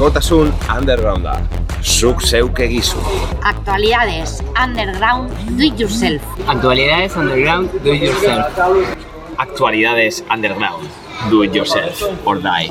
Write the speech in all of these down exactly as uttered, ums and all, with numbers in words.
askotasun undergrounda, zuk zeuk egizu. Actualidades underground, do it yourself. Actualidades underground, do it yourself. Actualidades underground, do it yourself or die.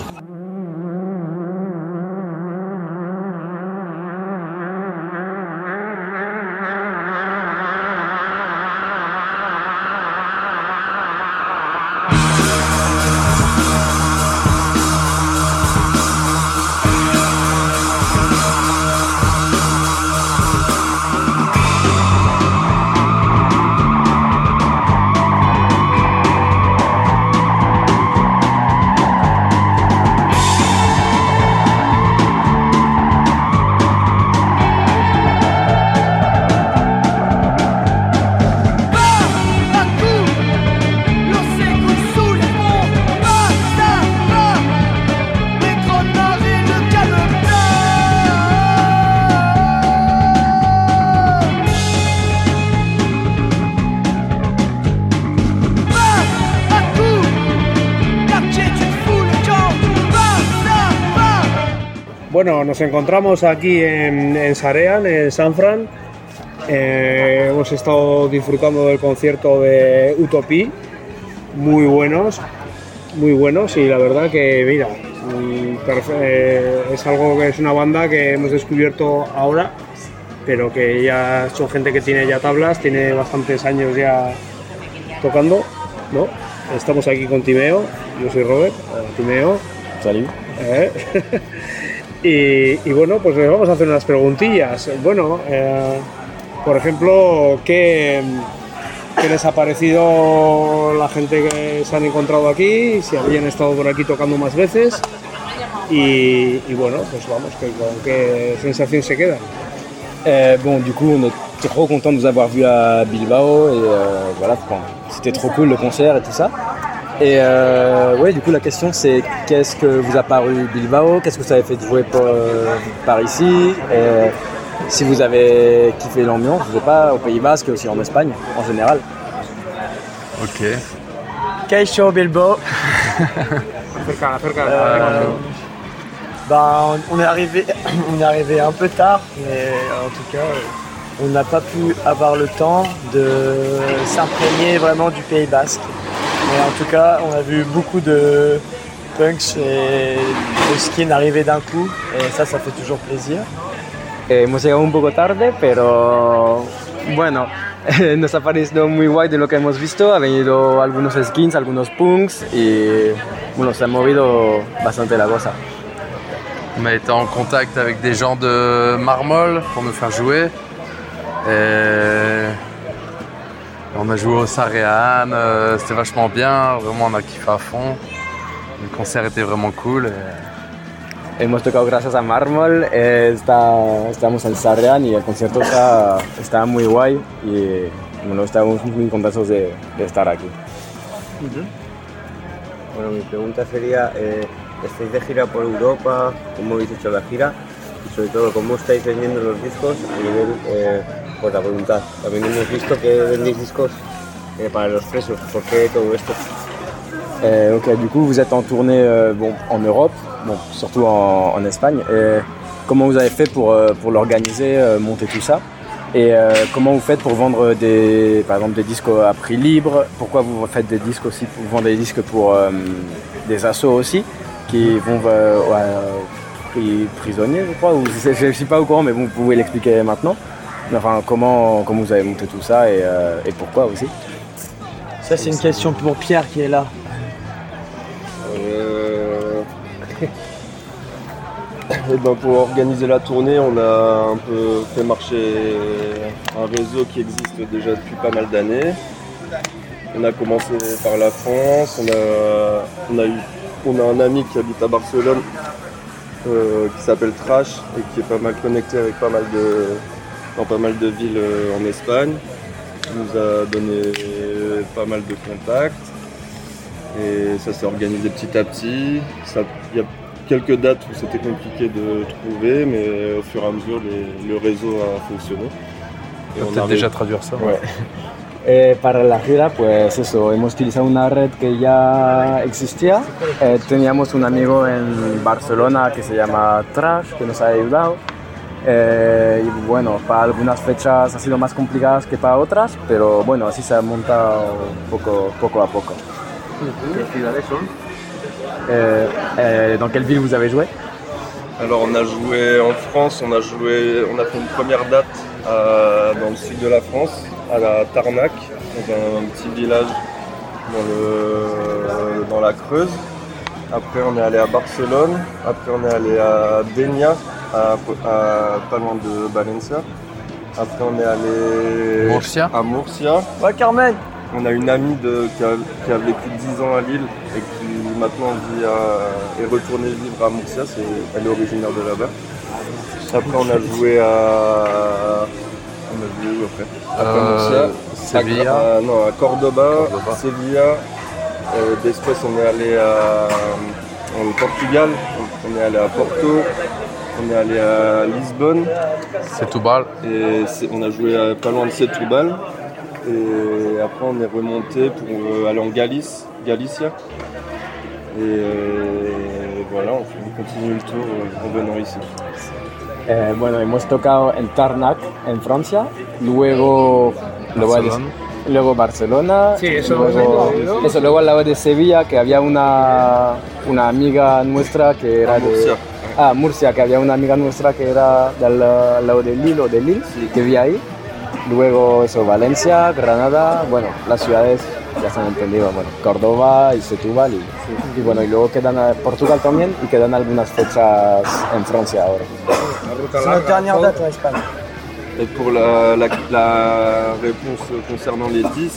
Bueno, nos encontramos aquí en, en Sarean, en San Fran. Eh, hemos estado disfrutando del concierto de Utopía, muy buenos, muy buenos y la verdad que, mira, eh, es algo que es una banda que hemos descubierto ahora, pero que ya son gente que tiene ya tablas, tiene bastantes años ya tocando, ¿no? Estamos aquí con Timeo, yo soy Robert, eh, Timeo. Salut. Eh. Y, y bueno, pues les vamos a hacer unas preguntillas. Bueno, eh, por ejemplo, ¿qué, ¿qué les ha parecido la gente que se han encontrado aquí? Si habían estado por aquí tocando más veces. Y, y bueno, pues vamos, que, con qué sensación se quedan. Euh, bon, du coup, on est trop content de vous avoir vu à Bilbao et euh, voilà, c'était trop cool le concert et tout ça. Et euh, ouais, du coup, la question c'est qu'est-ce que vous a paru Bilbao, qu'est-ce que vous avez fait de jouer pour, euh, par ici, et si vous avez kiffé l'ambiance, je sais pas, au Pays Basque et aussi en Espagne en général. Ok. Kaixo Bilbao. euh, bah, on est arrivé, on est arrivé un peu tard, mais en tout cas, on n'a pas pu avoir le temps de s'imprégner vraiment du Pays Basque. Mais en tout cas, on a vu beaucoup de punks et de skin arriver d'un coup, et ça, ça fait toujours plaisir. Eh, hemos llegado un poco tarde, pero bueno, nos ha parecido muy guay de lo que hemos visto. Ha venido algunos skins, algunos punks, y bueno, se ha movido bastante la cosa. On a été en contact avec des gens de Marmol pour nous faire jouer. Et on a joué au Sarean, euh, c'était vachement bien, vraiment on a kiffé à fond. Le concert était vraiment cool. Et... Hemos tocado gracias a Marmol, eh, está, estamos en Sarean y el concierto está, está muy guay y bueno, estamos muy contentos de, de estar aquí. Uh-huh. Bueno, mi pregunta sería, eh, ¿estáis de gira por Europa? ¿Cómo habéis hecho la gira? Y sobre todo, ¿cómo estáis vendiendo los discos a nivel eh, por la voluntad? También hemos visto que vendéis discos eh, para los presos. ¿Por qué todo esto? Euh, ok, du coup vous êtes en tournée euh, bon, en Europe, bon, surtout en, en Espagne. Et comment vous avez fait pour, euh, pour l'organiser, euh, monter tout ça? Et euh, comment vous faites pour vendre des, par exemple des disques à prix libre? Pourquoi vous faites des disques aussi, vous vendez des disques pour euh, des assos aussi qui vont euh, ouais, prix prisonniers, je crois, ou je ne suis pas au courant, mais vous pouvez l'expliquer maintenant. Enfin, comment, comment vous avez monté tout ça et, euh, et pourquoi aussi? Ça, c'est une question pour Pierre qui est là. Euh... Et ben pour organiser la tournée, on a un peu fait marcher un réseau qui existe déjà depuis pas mal d'années. On a commencé par la France, on a, on a, eu, on a un ami qui habite à Barcelone euh, qui s'appelle Trash et qui est pas mal connecté avec pas mal de, dans pas mal de villes euh, en Espagne. Il nous a donné pas mal de contacts. Et ça s'est organisé petit à petit. Il y a quelques dates où c'était compliqué de trouver, mais au fur et à mesure, les, le réseau a fonctionné. On va peut-être déjà traduire ça. Ouais. Eh, para la gira, pues eso, hemos utilizado una red que ya existía. Eh, teníamos un amigo en Barcelona que se llama Trash, que nos ha ayudado. Eh, y bueno, para algunas fechas ha sido más complicadas que para otras, pero bueno, así se ha montado poco, poco a poco. ¿Qué ciudades son? Eh, eh, ¿Dans quelle ville vous avez joué? Alors on a joué en France, on a joué, on a fait une première date à, dans le sud de la France, à la Tarnac, dans un, un petit village dans, le, dans la Creuse. Après on est allé à Barcelone, après on est allé à Dénia, à, à, pas loin de Valencia. Après on est allé Murcia. à Murcia. Ouais, Carmen. On a une amie de, qui, a, qui a vécu dix ans à Lille et qui maintenant vit à, est retournée vivre à Murcia, c'est, elle est originaire de là-bas. Après on a joué à... On a joué où après Après Euh, Murcia, Sevilla. à, à- non, à Cordoba, Cordoba. Sevilla. Euh, Después on est allé à, en Portugal, on est allé à Porto, on est allé à Lisbonne. Setúbal. Et c'est- on a joué à, pas loin de Setúbal. Et après on est remonté pour euh, aller en Galice, Galicia. Et euh, voilà, on, fait- on continue le tour euh, en venant ici. Eh, bueno, hemos tocado en Tarnac, en Francia, luego luego, Barcelona. luego Barcelona, Sí, eso luego, lo sé, ¿no? eso, luego al lado de Sevilla, que había una, una amiga nuestra que era de... Murcia. Ah, Murcia, que había una amiga nuestra que era del al lado de Lille o de Lille, Sí. que vivía ahí. Luego eso, Valencia, Granada, bueno, las ciudades ya se han entendido, bueno, Córdoba y Setúbal y, y bueno, y luego quedan a Portugal también y quedan algunas fechas en Francia ahora. C'est notre dernière date en Espagne. Et pour la, la, la réponse concernant les disques,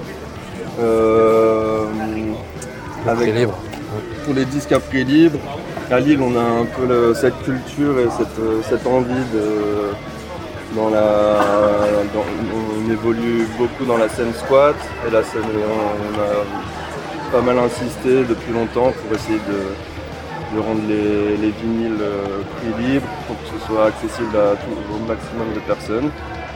euh, avec, libre. pour les disques à prix libre, à Lille on a un peu le- cette culture et cette, cette envie de... Dans la, dans- on évolue beaucoup dans la scène squat et la scène, on a pas mal insisté depuis longtemps pour essayer de, de rendre les, les vinyles euh, prix libre pour que ce soit accessible à tout, au maximum de personnes.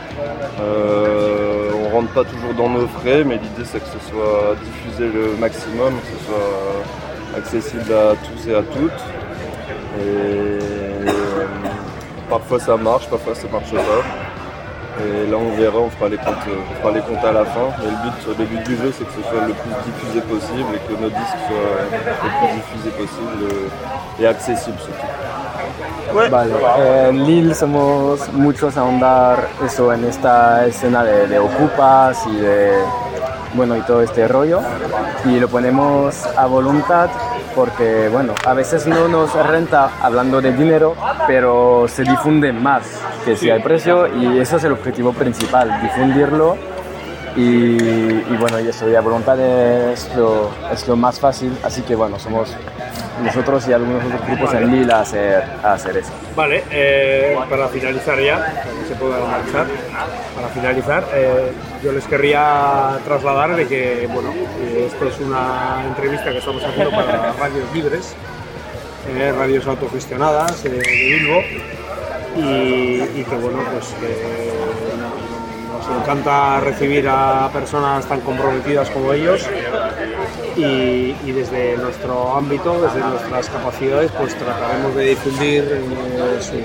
Euh, on rentre pas toujours dans nos frais, mais l'idée c'est que ce soit diffusé le maximum, que ce soit accessible à tous et à toutes. Et, euh, parfois ça marche, parfois ça marche pas. Et là on verra, on fera les comptes, on fera les comptes à la fin. Mais le but, le but du jeu c'est que ce soit le plus diffusé possible et que nos disques soient le plus diffusés possible et accessibles surtout. Vale, eh, en Lille somos muchos a ahondar eso en esta escena de, de ocupas y de, bueno, y todo este rollo, y lo ponemos a voluntad porque, bueno, a veces no nos renta hablando de dinero, pero se difunde más que si hay precio, y eso es el objetivo principal, difundirlo. Y, y bueno, y eso, y a voluntad es lo, es lo más fácil, así que bueno, somos nosotros y algunos otros grupos en Lille a hacer, a hacer eso. Vale, eh, para finalizar ya, para que se pueda marchar, para finalizar, eh, yo les querría trasladar de que, bueno, eh, esto es una entrevista que estamos haciendo para radios libres, eh, radios autogestionadas eh, de Bilbo, y, y que, bueno, pues que nos encanta recibir a personas tan comprometidas como ellos. Y, y desde nuestro ámbito, desde nuestras capacidades, pues trataremos de difundir eh, su,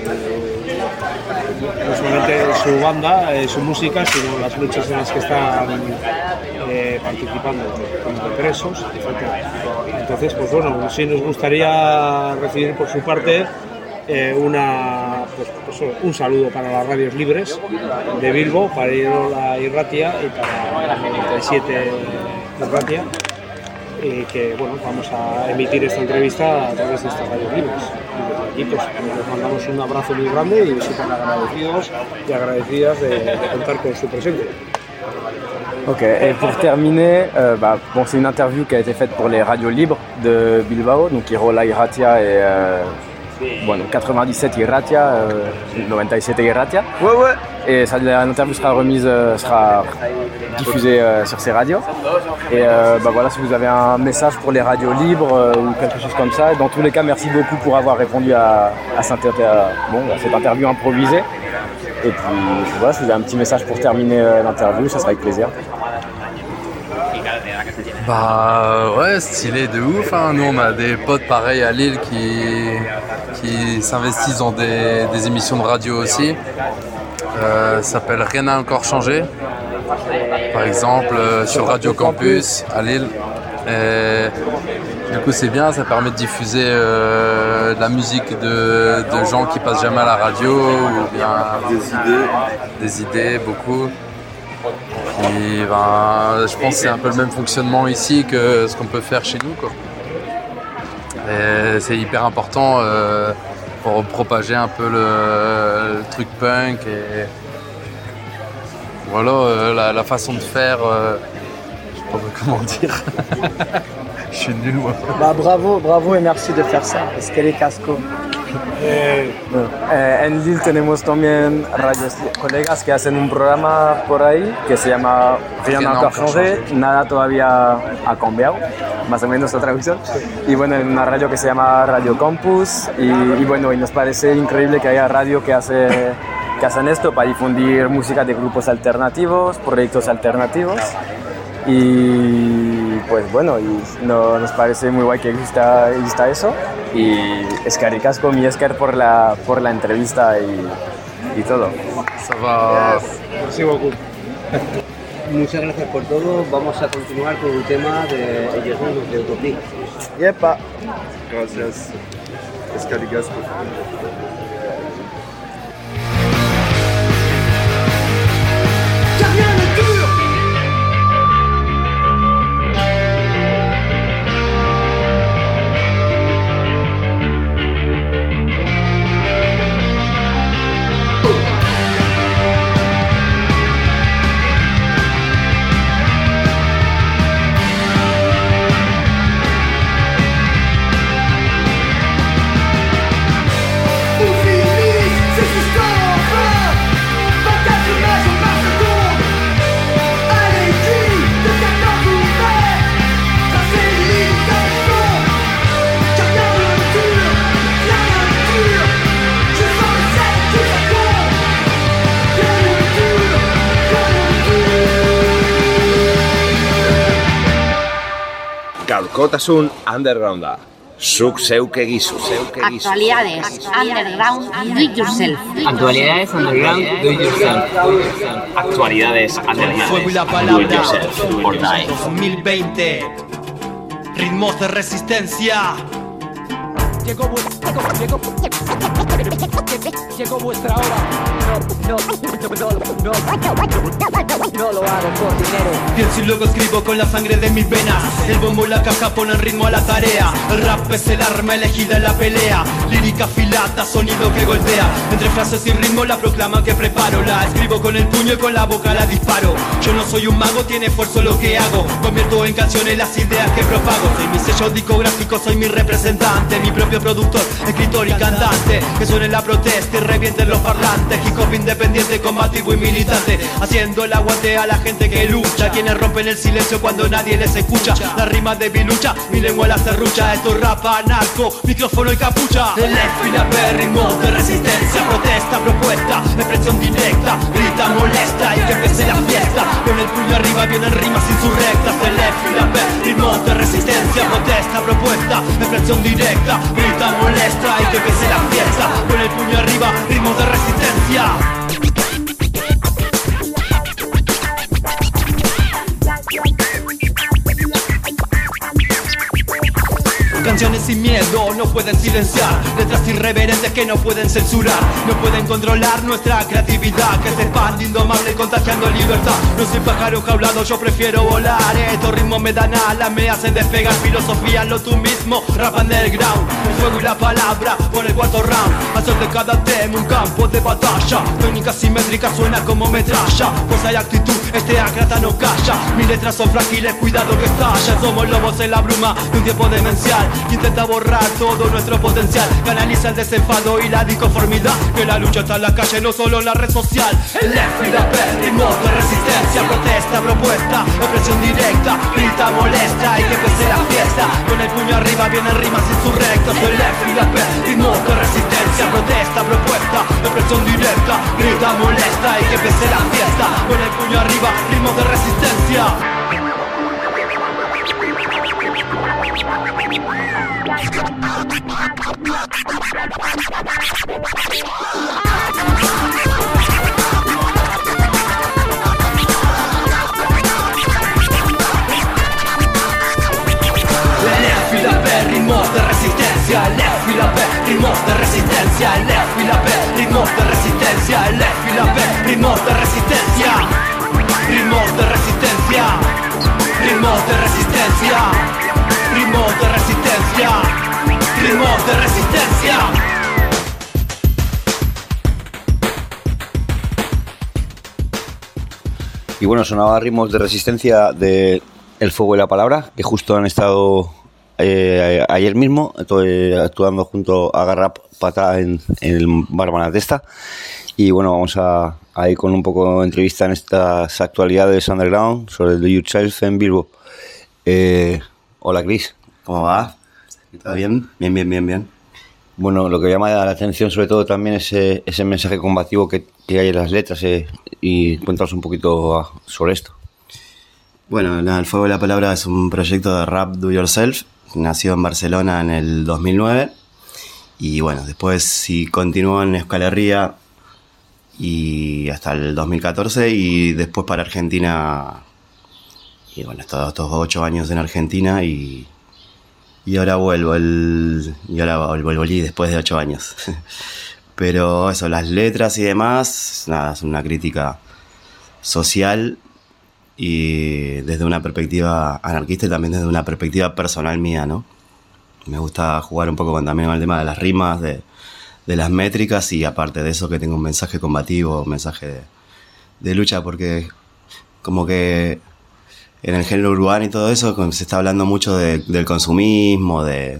no solamente su banda, eh, su música, sino las luchas en las que están eh, participando los presos, etcétera. Entonces, pues bueno, sí nos gustaría recibir por su parte eh, una, pues, pues, un saludo para las radios libres de Bilbo, para Irratia Irratia y para la noventa y siete Irratia. Y que bueno, vamos a emitir esta entrevista a través de estas radios libres. Y desde aquí pues, les mandamos un abrazo muy grande y súper agradecidos y agradecidas de, de contar con su presencia. Ok, et pour terminer, euh, bah, bon, c'est une interview qui a été faite pour les radios libres de Bilbao, donc Irola Irratia et euh, bueno, quatre-vingt-dix-sept Irratia, euh, quatre-vingt-dix-sept Irratia. Ouais, ouais. Et ça, l'interview sera remise, euh, sera diffusée euh, sur ces radios. Et euh, bah voilà, si vous avez un message pour les radios libres euh, ou quelque chose comme ça. Dans tous les cas, merci beaucoup pour avoir répondu à, à, cette, à, bon, à cette interview improvisée. Et puis voilà, si vous avez un petit message pour terminer euh, l'interview, ça sera avec plaisir. Bah ouais, stylé de ouf, hein. Nous on a des potes pareils à Lille qui, qui s'investissent dans des, des émissions de radio aussi. Euh, ça s'appelle Rien n'a encore changé, par exemple euh, sur Radio Campus à Lille. Et du coup c'est bien, ça permet de diffuser euh, de la musique de, de gens qui passent jamais à la radio, ou bien des idées, des idées beaucoup. Et ben, je pense que c'est un peu le même fonctionnement ici que ce qu'on peut faire chez nous, quoi. Et c'est hyper important euh, pour propager un peu le, le truc punk et voilà euh, la, la façon de faire. Euh, je sais pas comment dire. Je suis nul moi. Bah bravo, bravo et merci de faire ça. Es que eres casco. Eh, eh, en Lille tenemos también radios, colegas que hacen un programa por ahí que se llama Rien n'a encore changé, nada todavía ha cambiado, más o menos la traducción. Y bueno, en una radio que se llama Radio Campus y, y bueno, y nos parece increíble que haya radio que hace que hacen esto para difundir música de grupos alternativos, proyectos alternativos. Y pues bueno, y no, nos parece muy guay que exista, exista eso. Y eskerrik asko, mi esker por la, por la entrevista y, y todo. Ça va. Merci beaucoup. Muchas gracias por todo. Vamos a continuar con un tema de ellos mismos, de Utopía. Yepa. Gracias. Eskerrik asko. Gaurkotasun undergrounda. Zuk zeuk egizu, zeuk egizu. Actualidades underground do it yourself. Actualidades underground do it yourself. Actualidades underground do it yourself. Or die. dos mil veinte. Ritmos de resistencia. Llegó, vu- llegó, llegó vuestra hora. No, no, no, no, no lo hago por dinero. Pienso y luego escribo con la sangre de mis venas. El bombo y la caja ponen ritmo a la tarea. El rap es el arma elegida en la pelea. Lírica afilada, sonido que golpea. Entre frases y ritmo la proclama que preparo. La escribo con el puño y con la boca la disparo. Yo no soy un mago, tiene esfuerzo lo que hago. Convierto en canciones las ideas que propago. Soy mi sello discográfico, soy mi representante. Mi propio productor, escritor y cantante. Que suene la protesta y revienten los parlantes. Hip hop independiente, combativo y militante. Haciendo el aguante a la gente que lucha. Quienes rompen el silencio cuando nadie les escucha. La rima de mi lucha, mi lengua la serrucha. Esto es rap anarco, micrófono y capucha. El F y la P, ritmos de resistencia. Protesta, propuesta, expresión directa. Grita, molesta y que empiece la fiesta. Con el puño arriba vienen rimas insurrectas. El F y la P, ritmos de resistencia. Protesta, propuesta, expresión directa. Grita, molesta y que empiece la fiesta. Con el puño arriba, ritmos de resistencia. Canciones sin miedo no pueden silenciar. Letras irreverentes que no pueden censurar. No pueden controlar nuestra creatividad, que se expande indomable contagiando libertad. No soy pájaro jaulado, yo prefiero volar. Estos ritmos me dan alas, me hacen despegar. Filosofía lo tú mismo, rap underground. El fuego y la palabra por el cuarto round. Hacer de cada tema un campo de batalla. Técnica simétrica suena como metralla. Pues hay actitud, este acrata no calla. Mis letras son frágiles, cuidado que estalla. Somos lobos en la bruma de un tiempo demencial. Intenta borrar todo nuestro potencial. Canaliza el desenfado y la disconformidad. Que la lucha está en la calle, no solo en la red social. El F y la P, ritmos de resistencia. Protesta, esta propuesta, opresión directa, grita, molesta y que empiece la fiesta. Con el puño arriba vienen rimas insurrectas, el F y la P, ritmos de resistencia, protesta, propuesta, opresión directa, grita, molesta y que empiece la fiesta. Con el puño arriba, ritmos de resistencia. Ritmos de resistencia, el F y la P, ritmos de resistencia, el F y la P, ritmos de resistencia, el F y la P, ritmos de resistencia, ritmos de resistencia, ritmos de resistencia, ritmos de resistencia, ritmos de resistencia. Y bueno, sonaba Ritmos de Resistencia de El Fuego y la Palabra, que justo han estado eh, ayer mismo estoy actuando junto a Garrap Pata en, en el Bar Malatesta. Y bueno, vamos a, a ir con un poco de entrevista en estas actualidades underground sobre el Do Yourself en Bilbo. Eh, hola Chris, ¿cómo va? ¿Está bien? Bien, bien, bien, bien. Bueno, lo que llama la atención sobre todo también es ese, ese mensaje combativo que, que hay en las letras, eh, y cuéntanos un poquito sobre esto. Bueno, El Fuego de la Palabra es un proyecto de rap do yourself, nació en Barcelona en el dos mil nueve y bueno, después sí continuó en Euskal Herria y hasta el dos mil catorce y después para Argentina y bueno, he estado estos ocho años en Argentina y Y ahora vuelvo, el, y ahora volví después de ocho años. Pero eso, las letras y demás, nada, es una crítica social y desde una perspectiva anarquista y también desde una perspectiva personal mía, ¿no? Me gusta jugar un poco con, también con el tema de las rimas, de, de las métricas y aparte de eso que tengo un mensaje combativo, un mensaje de, de lucha, porque como que en el género urbano y todo eso se está hablando mucho de, del consumismo, de,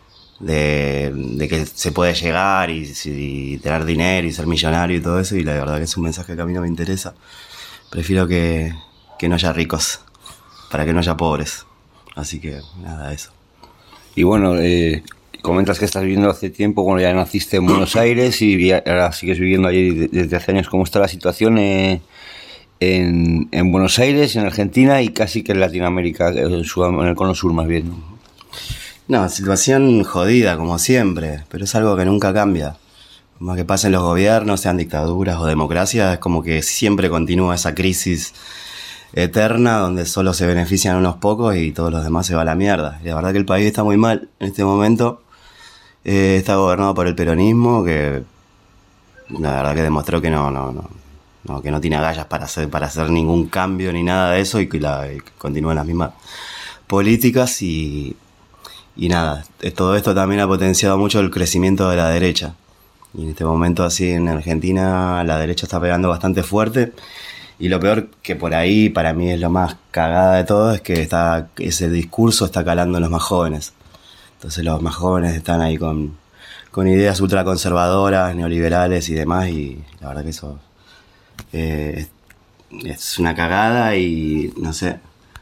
de, de que se puede llegar y, y tener dinero y ser millonario y todo eso, y la verdad que es un mensaje que a mí no me interesa. Prefiero que, que no haya ricos, para que no haya pobres. Así que nada, eso. Y bueno, eh, comentas que estás viviendo hace tiempo, bueno, ya naciste en Buenos Aires y ahora sigues viviendo allí desde hace años. ¿Cómo está la situación eh, en, en Buenos Aires, en Argentina y casi que en Latinoamérica, en, Sud- en el cono sur más bien? No, situación jodida como siempre, pero es algo que nunca cambia. Como que pasen los gobiernos, sean dictaduras o democracias, es como que siempre continúa esa crisis eterna donde solo se benefician unos pocos y todos los demás se va a la mierda. Y la verdad que el país está muy mal en este momento. Eh, está gobernado por el peronismo, que la verdad que demostró que no, no, no, no que no tiene agallas para hacer, para hacer ningún cambio ni nada de eso y que, la, y que continúan las mismas políticas y, y nada. Todo esto también ha potenciado mucho el crecimiento de la derecha. Y en este momento así en Argentina la derecha está pegando bastante fuerte. Y lo peor que por ahí, para mí es lo más cagada de todo, es que está, ese discurso está calando en los más jóvenes. Entonces los más jóvenes están ahí con, con ideas ultraconservadoras, neoliberales y demás, y la verdad que eso eh, es una cagada y no sé.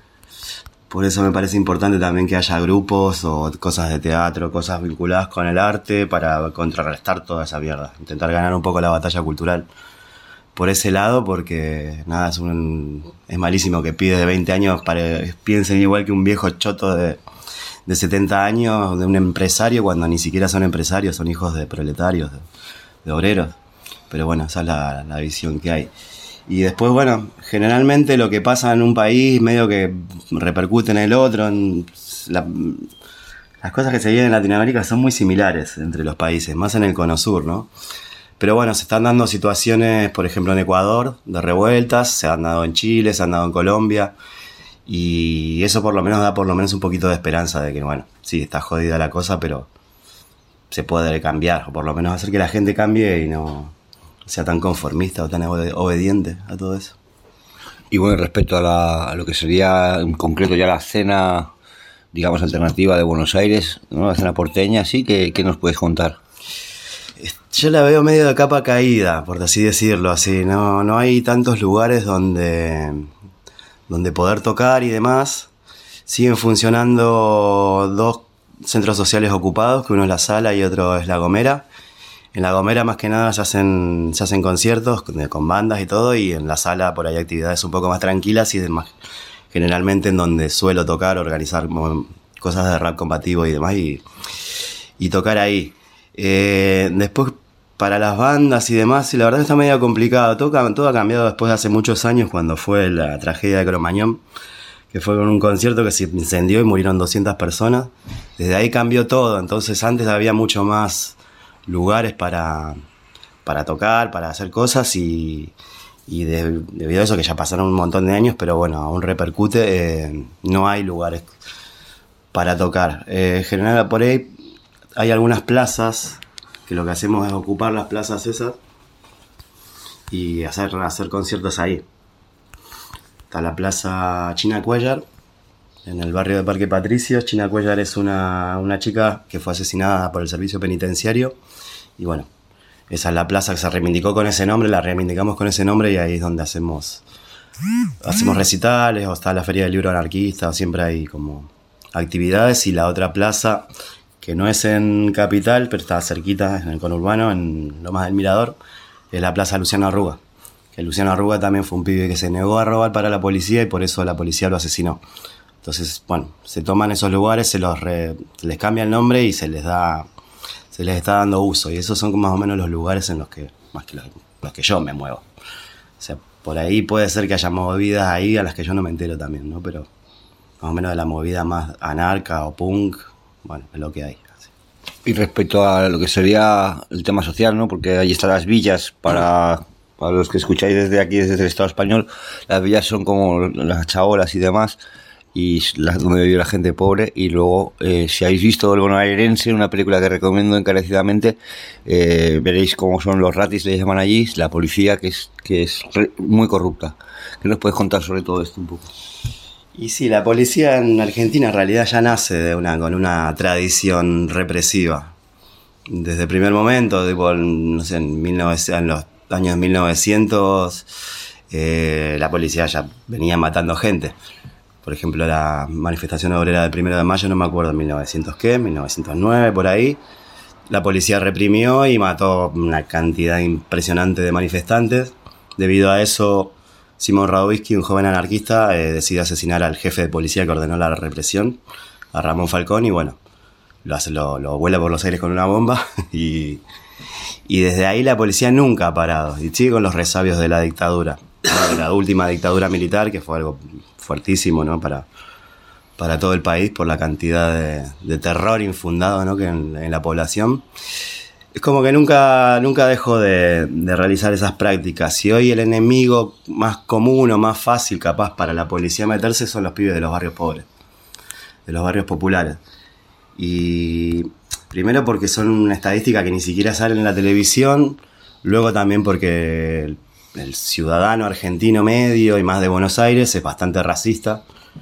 Por eso me parece importante también que haya grupos o cosas de teatro, cosas vinculadas con el arte para contrarrestar toda esa mierda. Intentar ganar un poco la batalla cultural por ese lado, porque nada, es un es malísimo que pibes de veinte años pare, piensen igual que un viejo choto de, de setenta años, de un empresario, cuando ni siquiera son empresarios, son hijos de proletarios, de, de obreros. Pero bueno, esa es la, la visión que hay. Y después, bueno, generalmente lo que pasa en un país medio que repercute en el otro. En la, las cosas que se viven en Latinoamérica son muy similares entre los países, más en el cono sur, ¿no? Pero bueno, se están dando situaciones, por ejemplo, en Ecuador, de revueltas, se han dado en Chile, se han dado en Colombia, y eso por lo menos da por lo menos un poquito de esperanza de que, bueno, sí, está jodida la cosa, pero se puede cambiar, o por lo menos hacer que la gente cambie y no sea tan conformista o tan obede- obediente a todo eso. Y bueno, respecto a, la, a lo que sería en concreto ya la escena, digamos, alternativa de Buenos Aires, ¿no? La escena porteña, ¿sí? ¿Qué, qué nos puedes contar? Yo la veo medio de capa caída, por así decirlo, así. No, no hay tantos lugares donde, donde poder tocar y demás. Siguen funcionando dos centros sociales ocupados, que uno es la Sala y otro es La Gomera. En La Gomera más que nada se hacen, se hacen conciertos con, con bandas y todo, y en la Sala por ahí actividades un poco más tranquilas y demás. Generalmente en donde suelo tocar, organizar cosas de rap combativo y demás, y, y tocar ahí. Eh, después, para las bandas y demás, y la verdad está medio complicado. Todo, todo ha cambiado después de hace muchos años, cuando fue la tragedia de Cromañón, que fue con un concierto que se incendió y murieron doscientas personas. Desde ahí cambió todo. Entonces antes había mucho más lugares para, para tocar, para hacer cosas, y... Y de, debido a eso, que ya pasaron un montón de años, pero bueno, aún repercute, eh, no hay lugares para tocar. Eh, en general, por ahí hay algunas plazas, que lo que hacemos es ocupar las plazas esas y hacer, hacer conciertos ahí. Está la plaza China Cuellar, en el barrio de Parque Patricios. China Cuellar es una, una chica que fue asesinada por el servicio penitenciario, y bueno, esa es la plaza que se reivindicó con ese nombre, la reivindicamos con ese nombre, y ahí es donde hacemos hacemos recitales, o está la Feria del Libro Anarquista, o siempre hay como actividades. Y la otra plaza, que no es en Capital, pero está cerquita, en el conurbano, en Lomas del Mirador, es la Plaza Luciano Arruga. Que Luciano Arruga también fue un pibe que se negó a robar para la policía, y por eso la policía lo asesinó. Entonces, bueno, se toman esos lugares, se los re, se les cambia el nombre y se les da... se les está dando uso, y esos son más o menos los lugares en los que más que los, los que yo me muevo. O sea, por ahí puede ser que haya movidas ahí a las que yo no me entero también, ¿no? Pero más o menos de la movida más anarca o punk, bueno, es lo que hay. Así. Y respecto a lo que sería el tema social, ¿no? Porque ahí están las villas, para, para los que escucháis desde aquí, desde el Estado español, las villas son como las chabolas y demás, y las donde vive la gente pobre. Y luego, eh, si habéis visto El Bonaerense, una película que recomiendo encarecidamente, eh, veréis cómo son los ratis, le llaman allí, la policía, que es que es re, muy corrupta. ¿Qué nos puedes contar sobre todo esto un poco? Y sí, la policía en Argentina en realidad ya nace de una, con una tradición represiva. Desde el primer momento, tipo, no sé, en, mil novecientos, en los años mil novecientos, eh, la policía ya venía matando gente. Por ejemplo, la manifestación obrera del primero de mayo, no me acuerdo, en mil novecientos qué, mil novecientos nueve, por ahí. La policía reprimió y mató una cantidad impresionante de manifestantes. Debido a eso, Simón Radovisky, un joven anarquista, eh, decide asesinar al jefe de policía que ordenó la represión, a Ramón Falcón, y bueno, lo, hace, lo, lo vuela por los aires con una bomba. Y, y desde ahí la policía nunca ha parado, y sigue con los resabios de la dictadura, de la última dictadura militar, que fue algo fuertísimo, ¿no? para, para todo el país, por la cantidad de, de terror infundado, ¿no? que en, en la población. Es como que nunca, nunca dejó de, de realizar esas prácticas. Y hoy el enemigo más común o más fácil capaz para la policía meterse son los pibes de los barrios pobres, de los barrios populares. Y primero porque son una estadística que ni siquiera sale en la televisión, luego también porque el el ciudadano argentino medio, y más de Buenos Aires, es bastante racista.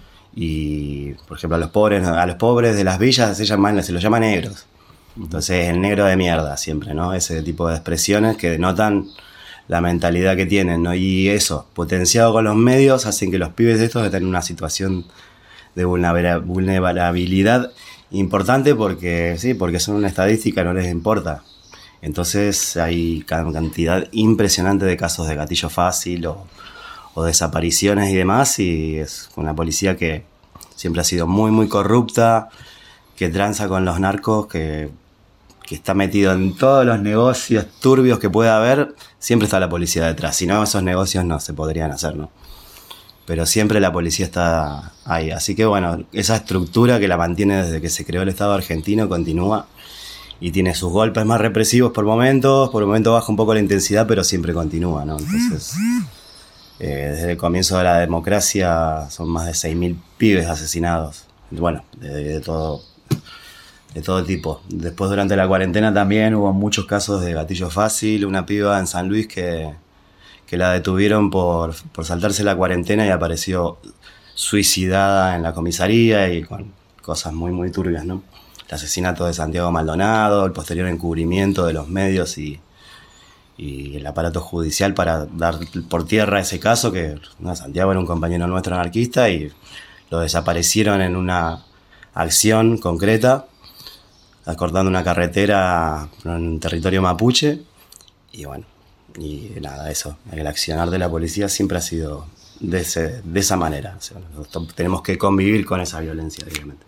Y, por ejemplo, a los pobres, a los pobres de las villas se llaman, se los llama negros. Entonces, el negro de mierda siempre, ¿no? Ese tipo de expresiones que denotan la mentalidad que tienen, ¿no? Y eso, potenciado con los medios, hacen que los pibes de estos estén en una situación de vulnerabilidad importante, porque sí, porque son una estadística, no les importa. Entonces hay cantidad impresionante de casos de gatillo fácil o, o desapariciones y demás, y es una policía que siempre ha sido muy muy corrupta, que tranza con los narcos, que, que está metido en todos los negocios turbios que pueda haber. Siempre está la policía detrás, si no esos negocios no se podrían hacer, ¿no? Pero siempre la policía está ahí, así que bueno, esa estructura que la mantiene desde que se creó el Estado argentino continúa. Y tiene sus golpes más represivos por momentos, por momentos baja un poco la intensidad, pero siempre continúa, ¿no? Entonces, eh, desde el comienzo de la democracia son más de seis mil pibes asesinados. Bueno, de, de, todo, de todo tipo. Después, durante la cuarentena también hubo muchos casos de gatillo fácil. Una piba en San Luis que, que la detuvieron por, por saltarse la cuarentena y apareció suicidada en la comisaría, y con cosas muy, muy turbias, ¿no? El asesinato de Santiago Maldonado, el posterior encubrimiento de los medios y, y el aparato judicial para dar por tierra ese caso, que no, Santiago era un compañero nuestro anarquista y lo desaparecieron en una acción concreta, acordando una carretera en territorio mapuche. Y bueno, y nada, eso, el accionar de la policía siempre ha sido de, ese, de esa manera. O sea, nosotros tenemos que convivir con esa violencia, obviamente.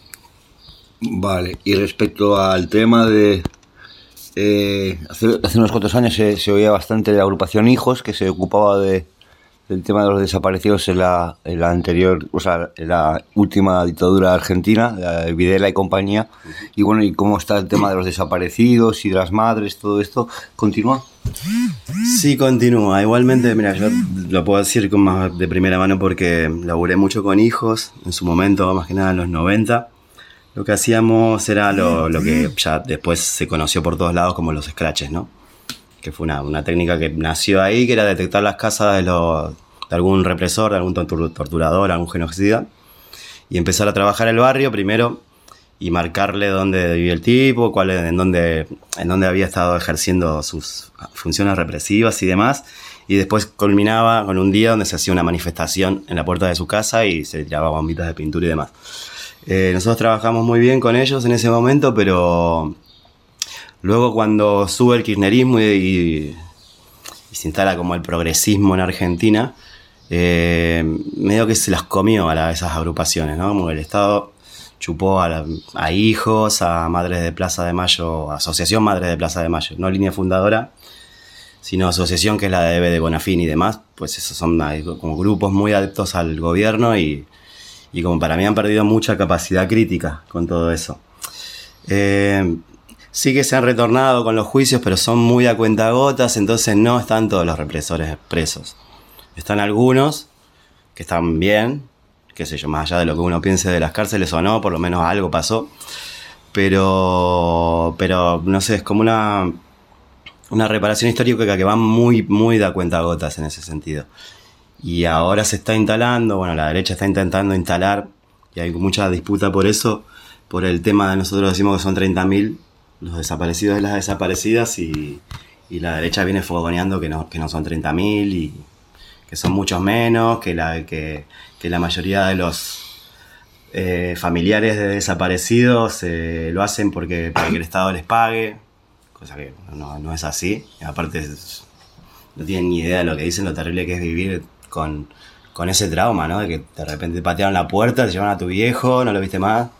Vale, y respecto al tema de... Eh, hace, hace unos cuantos años se, se oía bastante de la agrupación Hijos, que se ocupaba de, del tema de los desaparecidos en la, en la anterior, o sea, en la última dictadura argentina, la de Videla y compañía. Y bueno, ¿y cómo está el tema de los desaparecidos y de las madres, todo esto? ¿Continúa? Sí, continúa. Igualmente, mira, yo lo puedo decir con más de primera mano porque laburé mucho con Hijos, en su momento, más que nada en los noventa. Lo que hacíamos era lo, lo que ya después se conoció por todos lados como los scratches, ¿no? Que fue una, una técnica que nació ahí, que era detectar las casas de, los, de algún represor, de algún torturador, algún genocida, y empezar a trabajar el barrio primero y marcarle dónde vivía el tipo, cuál, en, dónde, en dónde había estado ejerciendo sus funciones represivas y demás. Y después culminaba con un día donde se hacía una manifestación en la puerta de su casa y se tiraba bombitas de pintura y demás. Eh, nosotros trabajamos muy bien con ellos en ese momento, pero luego cuando sube el kirchnerismo y, y, y se instala como el progresismo en Argentina, eh, medio que se las comió a la, esas agrupaciones, ¿no? Como el Estado chupó a, la, a Hijos, a Madres de Plaza de Mayo, Asociación Madres de Plaza de Mayo, no línea fundadora, sino asociación, que es la de Eve de Bonafini y demás. Pues esos son como grupos muy adeptos al gobierno y Y como para mí han perdido mucha capacidad crítica con todo eso. Eh, sí que se han retornado con los juicios, pero son muy a cuentagotas, entonces no están todos los represores presos. Están algunos que están bien, qué sé yo, más allá de lo que uno piense de las cárceles o no, por lo menos algo pasó. Pero, pero no sé, es como una, una reparación histórica que va muy, muy de a cuentagotas en ese sentido. Y ahora se está instalando, bueno, la derecha está intentando instalar, y hay mucha disputa por eso, por el tema de nosotros decimos que son treinta mil los desaparecidos y las desaparecidas, y, y la derecha viene fogoneando que no, que no son treinta mil y que son muchos menos, que la, que, que la mayoría de los eh, familiares de desaparecidos eh, lo hacen porque para que el Estado les pague, cosa que no, no es así. Y aparte es, no tienen ni idea de lo que dicen, lo terrible que es vivir con, con ese trauma, ¿no? De que de repente patearon la puerta, te llevan a tu viejo, no lo viste más,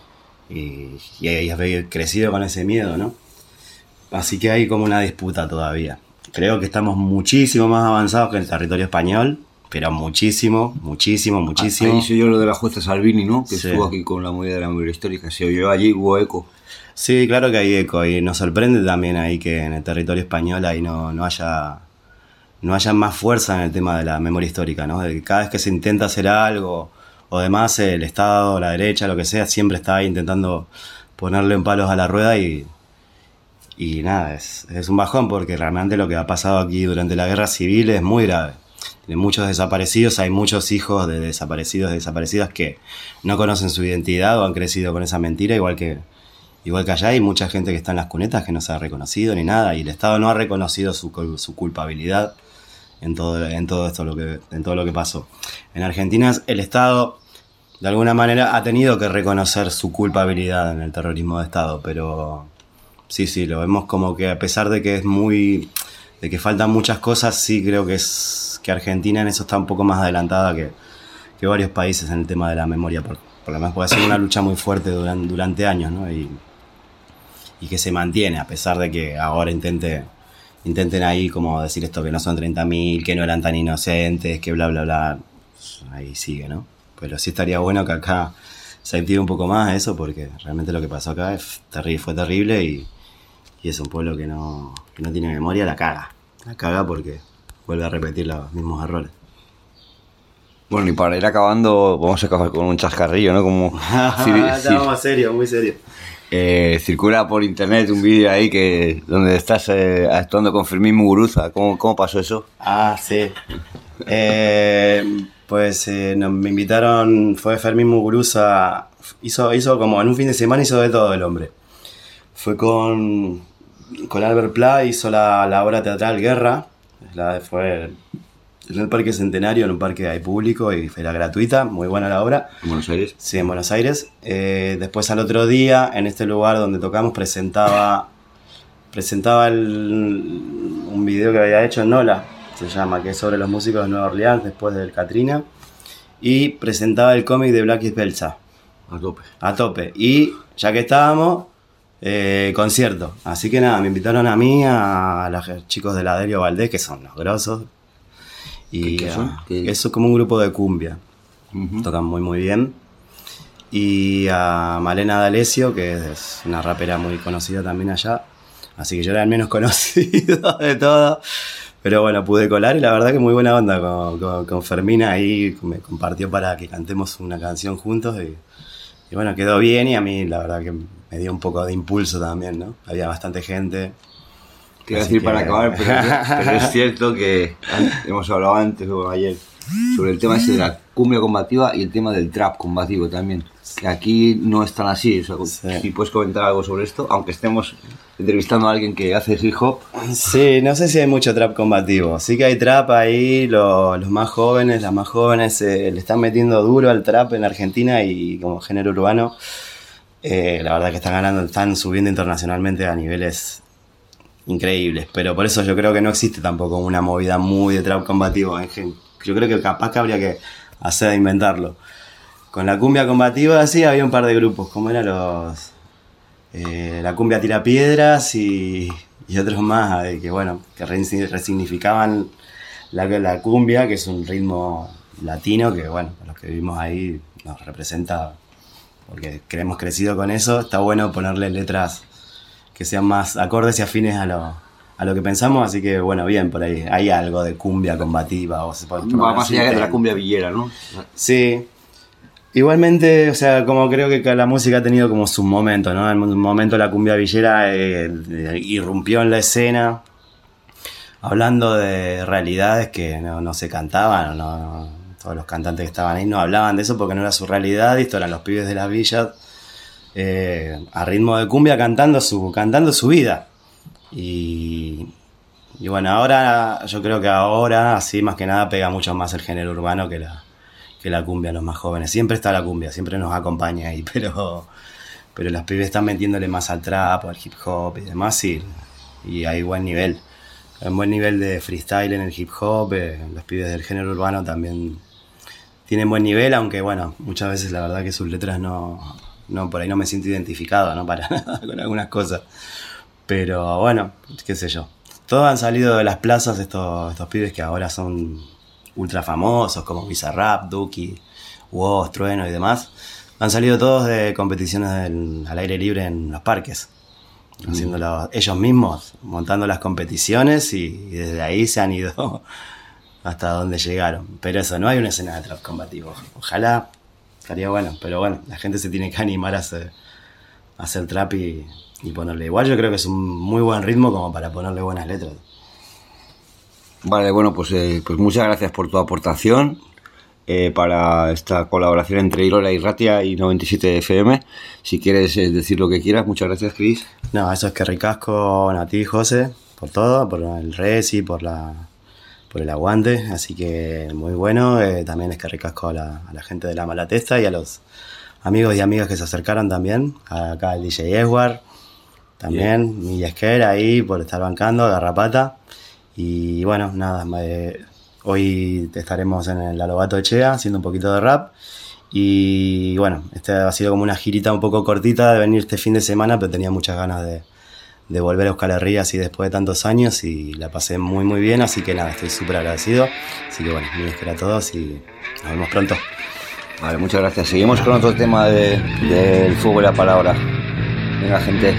y, y, y has crecido con ese miedo, ¿no? Así que hay como una disputa todavía. Creo que estamos muchísimo más avanzados que el territorio español, pero muchísimo, muchísimo, muchísimo. Ahí hizo yo lo de la jueza Salvini, ¿no? Que sí. Estuvo aquí con la movida de la memoria histórica, se oyó allí, hubo eco. Sí, claro que hay eco, y nos sorprende también ahí que en el territorio español ahí no, no haya... no haya más fuerza en el tema de la memoria histórica, ¿no? De que cada vez que se intenta hacer algo o demás, el Estado, la derecha, lo que sea, siempre está ahí intentando ponerle en palos a la rueda y, y nada, es, es un bajón porque realmente lo que ha pasado aquí durante la guerra civil es muy grave. Tiene muchos desaparecidos, hay muchos hijos de desaparecidos y desaparecidas que no conocen su identidad o han crecido con esa mentira, igual que, igual que allá hay mucha gente que está en las cunetas que no se ha reconocido ni nada, y el Estado no ha reconocido su, su culpabilidad en todo, en todo esto lo que, en todo lo que pasó. En Argentina el Estado de alguna manera ha tenido que reconocer su culpabilidad en el terrorismo de Estado, pero sí, sí, lo vemos como que a pesar de que es muy, de que faltan muchas cosas, sí creo que es que Argentina en eso está un poco más adelantada que, que varios países en el tema de la memoria, por, por lo menos puede ser una lucha muy fuerte durante, durante años, ¿no? Y, y que se mantiene a pesar de que ahora intente intenten ahí como decir esto, que no son treinta mil, que no eran tan inocentes, que bla, bla, bla. Ahí sigue, ¿no? Pero sí estaría bueno que acá se active un poco más eso, porque realmente lo que pasó acá es terrible, fue terrible y, y es un pueblo que no, que no tiene memoria, la caga. La caga porque vuelve a repetir los mismos errores. Bueno, y para ir acabando, vamos a acabar con un chascarrillo, ¿no? Como ya vamos serio, muy serio. Eh, circula por internet un vídeo ahí que donde estás eh, actuando con Fermín Muguruza. ¿Cómo, cómo pasó eso? Ah, sí. Eh, pues eh, nos, me invitaron, fue Fermín Muguruza, hizo, hizo como en un fin de semana hizo de todo el hombre. Fue con con Albert Pla hizo la, la obra teatral Guerra. La, fue en el Parque Centenario, en un parque hay público y era gratuita, muy buena la obra. ¿En Buenos Aires? Sí, en Buenos Aires. Eh, después al otro día, en este lugar donde tocamos, presentaba, presentaba el, un video que había hecho Nola, se llama, que es sobre los músicos de Nueva Orleans después del Katrina. Y presentaba el cómic de Black is Belsa. A tope. A tope. Y ya que estábamos, eh, concierto. Así que nada, me invitaron a mí, a los chicos de la Delio Valdés, que son los grosos. Y ¿Qué, qué son? a, ¿Qué? eso es como un grupo de cumbia. Uh-huh. Tocan muy muy bien. Y a Malena D'Alessio, que es una rapera muy conocida también allá. Así que yo era el menos conocido de todo. Pero bueno, pude colar y la verdad que muy buena onda con, con, con Fermina ahí. Me compartió para que cantemos una canción juntos. Y, y bueno, quedó bien y a mí la verdad que me dio un poco de impulso también, ¿no? Había bastante gente. Quiero decir que... para acabar, pero, pero es cierto que hemos hablado antes o ayer sobre el tema ese de la cumbia combativa y el tema del trap combativo también. Que aquí no es tan así. O sea, sí. Si puedes comentar algo sobre esto, aunque estemos entrevistando a alguien que hace hip hop. Sí, no sé si hay mucho trap combativo. Sí que hay trap ahí, lo, los más jóvenes, las más jóvenes eh, le están metiendo duro al trap en Argentina y como género urbano. Eh, la verdad que están ganando, están subiendo internacionalmente a niveles increíbles. Pero por eso yo creo que no existe tampoco una movida muy de trap combativo. Yo creo que capaz que habría que hacer de inventarlo. Con la cumbia combativa, sí, había un par de grupos, como eran los... Eh, la cumbia tirapiedras y, y otros más, eh, que bueno, que resignificaban la, la cumbia, que es un ritmo latino, que bueno, los que vivimos ahí nos representa, porque que hemos crecido con eso, está bueno ponerle letras que sean más acordes y afines a lo, a lo que pensamos, así que bueno, bien, por ahí hay algo de cumbia combativa. O se puede Va más allá de la cumbia villera, ¿no? Sí. Igualmente, o sea, como creo que la música ha tenido como sus momentos, ¿no? En un momento la cumbia villera eh, irrumpió en la escena, hablando de realidades que no, no se cantaban, no, no, todos los cantantes que estaban ahí no hablaban de eso porque no era su realidad, y esto eran los pibes de las villas, eh, a ritmo de cumbia cantando su, cantando su vida. Y, y bueno, ahora, yo creo que ahora, así más que nada, pega mucho más el género urbano que la... que la cumbia, los más jóvenes. Siempre está la cumbia, siempre nos acompaña ahí, pero, pero los pibes están metiéndole más al trap, al hip hop y demás, y, y hay buen nivel. Hay un buen nivel de freestyle en el hip hop, eh, los pibes del género urbano también tienen buen nivel, aunque bueno, muchas veces la verdad que sus letras no, no por ahí no me siento identificado, no para nada con algunas cosas. Pero bueno, qué sé yo. Todos han salido de las plazas estos, estos pibes que ahora son ultra famosos, como Bizarrap, Duki, Woz, Trueno y demás. Han salido todos de competiciones del, al aire libre en los parques, mm. haciéndolo ellos mismos, montando las competiciones, y, y desde ahí se han ido hasta donde llegaron. Pero eso, no hay una escena de trap combativo. Ojalá, estaría bueno, pero bueno, la gente se tiene que animar a hacer, a hacer trap y, y ponerle. Igual yo creo que es un muy buen ritmo como para ponerle buenas letras. Vale, bueno, pues, eh, pues muchas gracias por tu aportación eh, para esta colaboración entre Irola y Ratia y noventa y siete F M. Si quieres eh, decir lo que quieras, muchas gracias, Chris. No, eso es que ricasco a ti, José, por todo, por el reci, por la por el aguante, así que muy bueno. Eh, también es que ricasco a la, a la gente de La Malatesta y a los amigos y amigas que se acercaron también, acá el D J Edward, también, mi Esquer ahí por estar bancando, Garrapata. Y bueno, nada, eh, hoy estaremos en el Alobato Echea haciendo un poquito de rap. Y bueno, este ha sido como una girita un poco cortita de venir este fin de semana, pero tenía muchas ganas de, de volver a Euskal Herria así después de tantos años, y la pasé muy muy bien, así que nada, estoy súper agradecido. Así que bueno, mi espera a todos y nos vemos pronto. Vale, muchas gracias. Seguimos con otro tema de, de El Fuego y la Palabra. Venga, gente.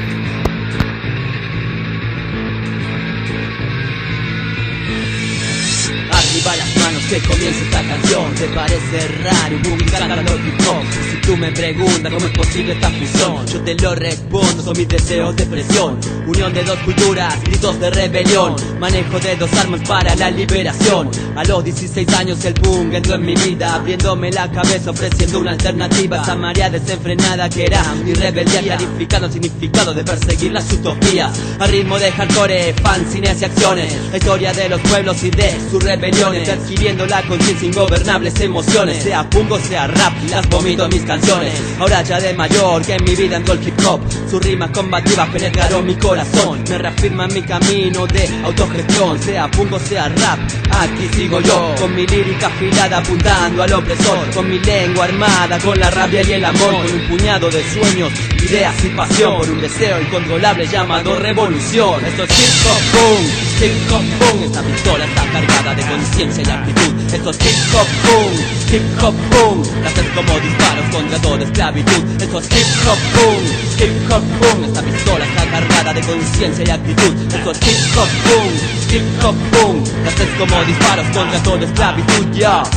Arriba las manos que comienza esta canción. Te parece raro, boom, cantando hip hop. tú me preguntas cómo es posible esta fusión, yo te lo respondo, son mis deseos de expresión. Unión de dos culturas, gritos de rebelión, manejo de dos armas para la liberación. A los dieciséis años el punk entró en mi vida, abriéndome la cabeza, ofreciendo una alternativa. Esa marea desenfrenada que era mi rebeldía, clarificando el significado de perseguir las utopías. A ritmo de hardcore, fanzines y acciones, la historia de los pueblos y de sus rebeliones, adquiriendo la conciencia, ingobernables emociones. Sea punk o sea rap, las vomito en mis canciones. Ahora ya de mayor, que en mi vida entró el hip hop, sus rimas combativas penetraron mi corazón, me reafirman mi camino de autogestión. Sea punk o sea rap, aquí sigo yo, con mi lírica afilada apuntando al opresor, con mi lengua armada, con la rabia y el amor, con un puñado de sueños, ideas y pasión, por un deseo incontrolable llamado revolución. Esto es hip hop punk, hip hop punk, esta pistola está cargada de conciencia y actitud. Esto es hip hop punk, hip hop punk, haces como disparos contra toda esclavitud. Esto es hip hop punk, hip hop punk, esta pistola está cargada de conciencia y actitud. Esto es hip hop punk, hip hop punk, haces como disparos contra toda esclavitud, ya. Yeah.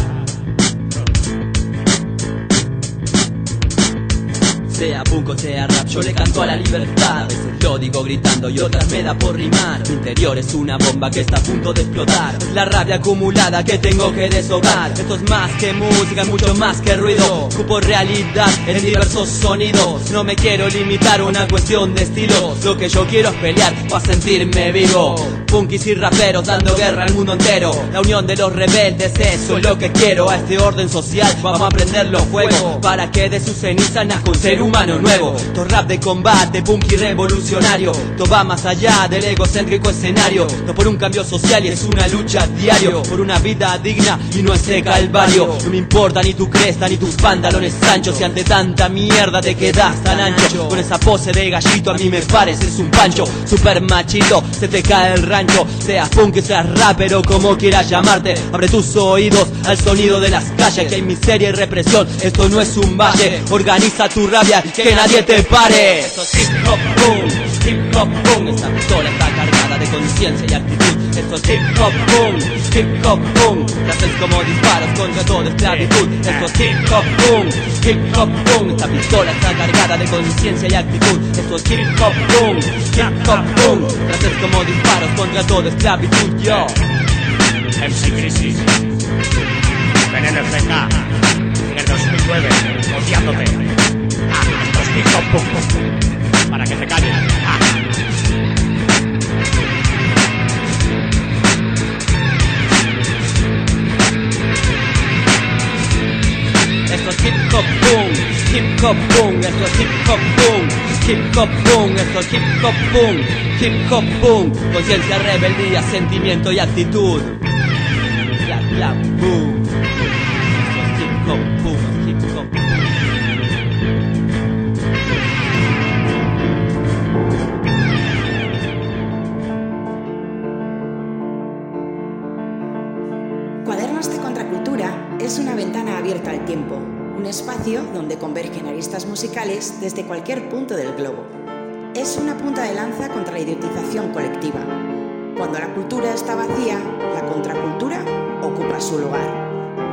Sea punk o sea rap, yo le canto a la libertad. A veces lo digo gritando y otras me da por rimar. Mi interior es una bomba que está a punto de explotar, es la rabia acumulada que tengo que deshogar. Esto es más que música, es mucho más que ruido. Cupo realidad en diversos sonidos. No me quiero limitar a una cuestión de estilo. Lo que yo quiero es pelear para sentirme vivo. Punkis y raperos dando guerra al mundo entero. La unión de los rebeldes, eso es lo que quiero. A este orden social vamos a prenderlo fuego, para que de sus cenizas nazca un ser humano nuevo. Todo rap de combate, punk y revolucionario. Todo va más allá del egocéntrico escenario. No por un cambio social y es una lucha diario, por una vida digna y no ese calvario. No me importa ni tu cresta ni tus pantalones anchos, si ante tanta mierda te quedas tan ancho. Con esa pose de gallito a mí me pareces un pancho, super machito, se te cae el rancho. Seas punk, seas rapero, como quieras llamarte, abre tus oídos al sonido de las calles, que hay miseria y represión, esto no es un valle. Organiza tu rabia, que nadie te pare. Esto es hip hop punk, hip hop punk, esta pistola está cargada de conciencia y actitud. Esto es hip hop punk, hip hop punk, haces como disparos contra toda esclavitud. Esto es hip hop punk, hip hop punk, esta pistola está cargada de conciencia y actitud. Esto es hip hop punk, hip hop punk, haces como disparos contra toda esclavitud, yo. M C Crisis, Veneno F K, en el dos mil nueve, odiándote. Ah, esto es hip hop punk, para que te calles. Ah. Esto es hip hop boom, hip hop boom, esto es hip hop boom, hip hop boom, esto es hip hop boom, hip hop boom, conciencia, rebeldía, sentimiento y actitud. Bla bla boom. Esto es hip hop boom, hip hop boom. Cuadernos de Contracultura es una ventana abierta al tiempo, un espacio donde convergen aristas musicales desde cualquier punto del globo. Es una punta de lanza contra la idiotización colectiva. Cuando la cultura está vacía, la contracultura ocupa su lugar.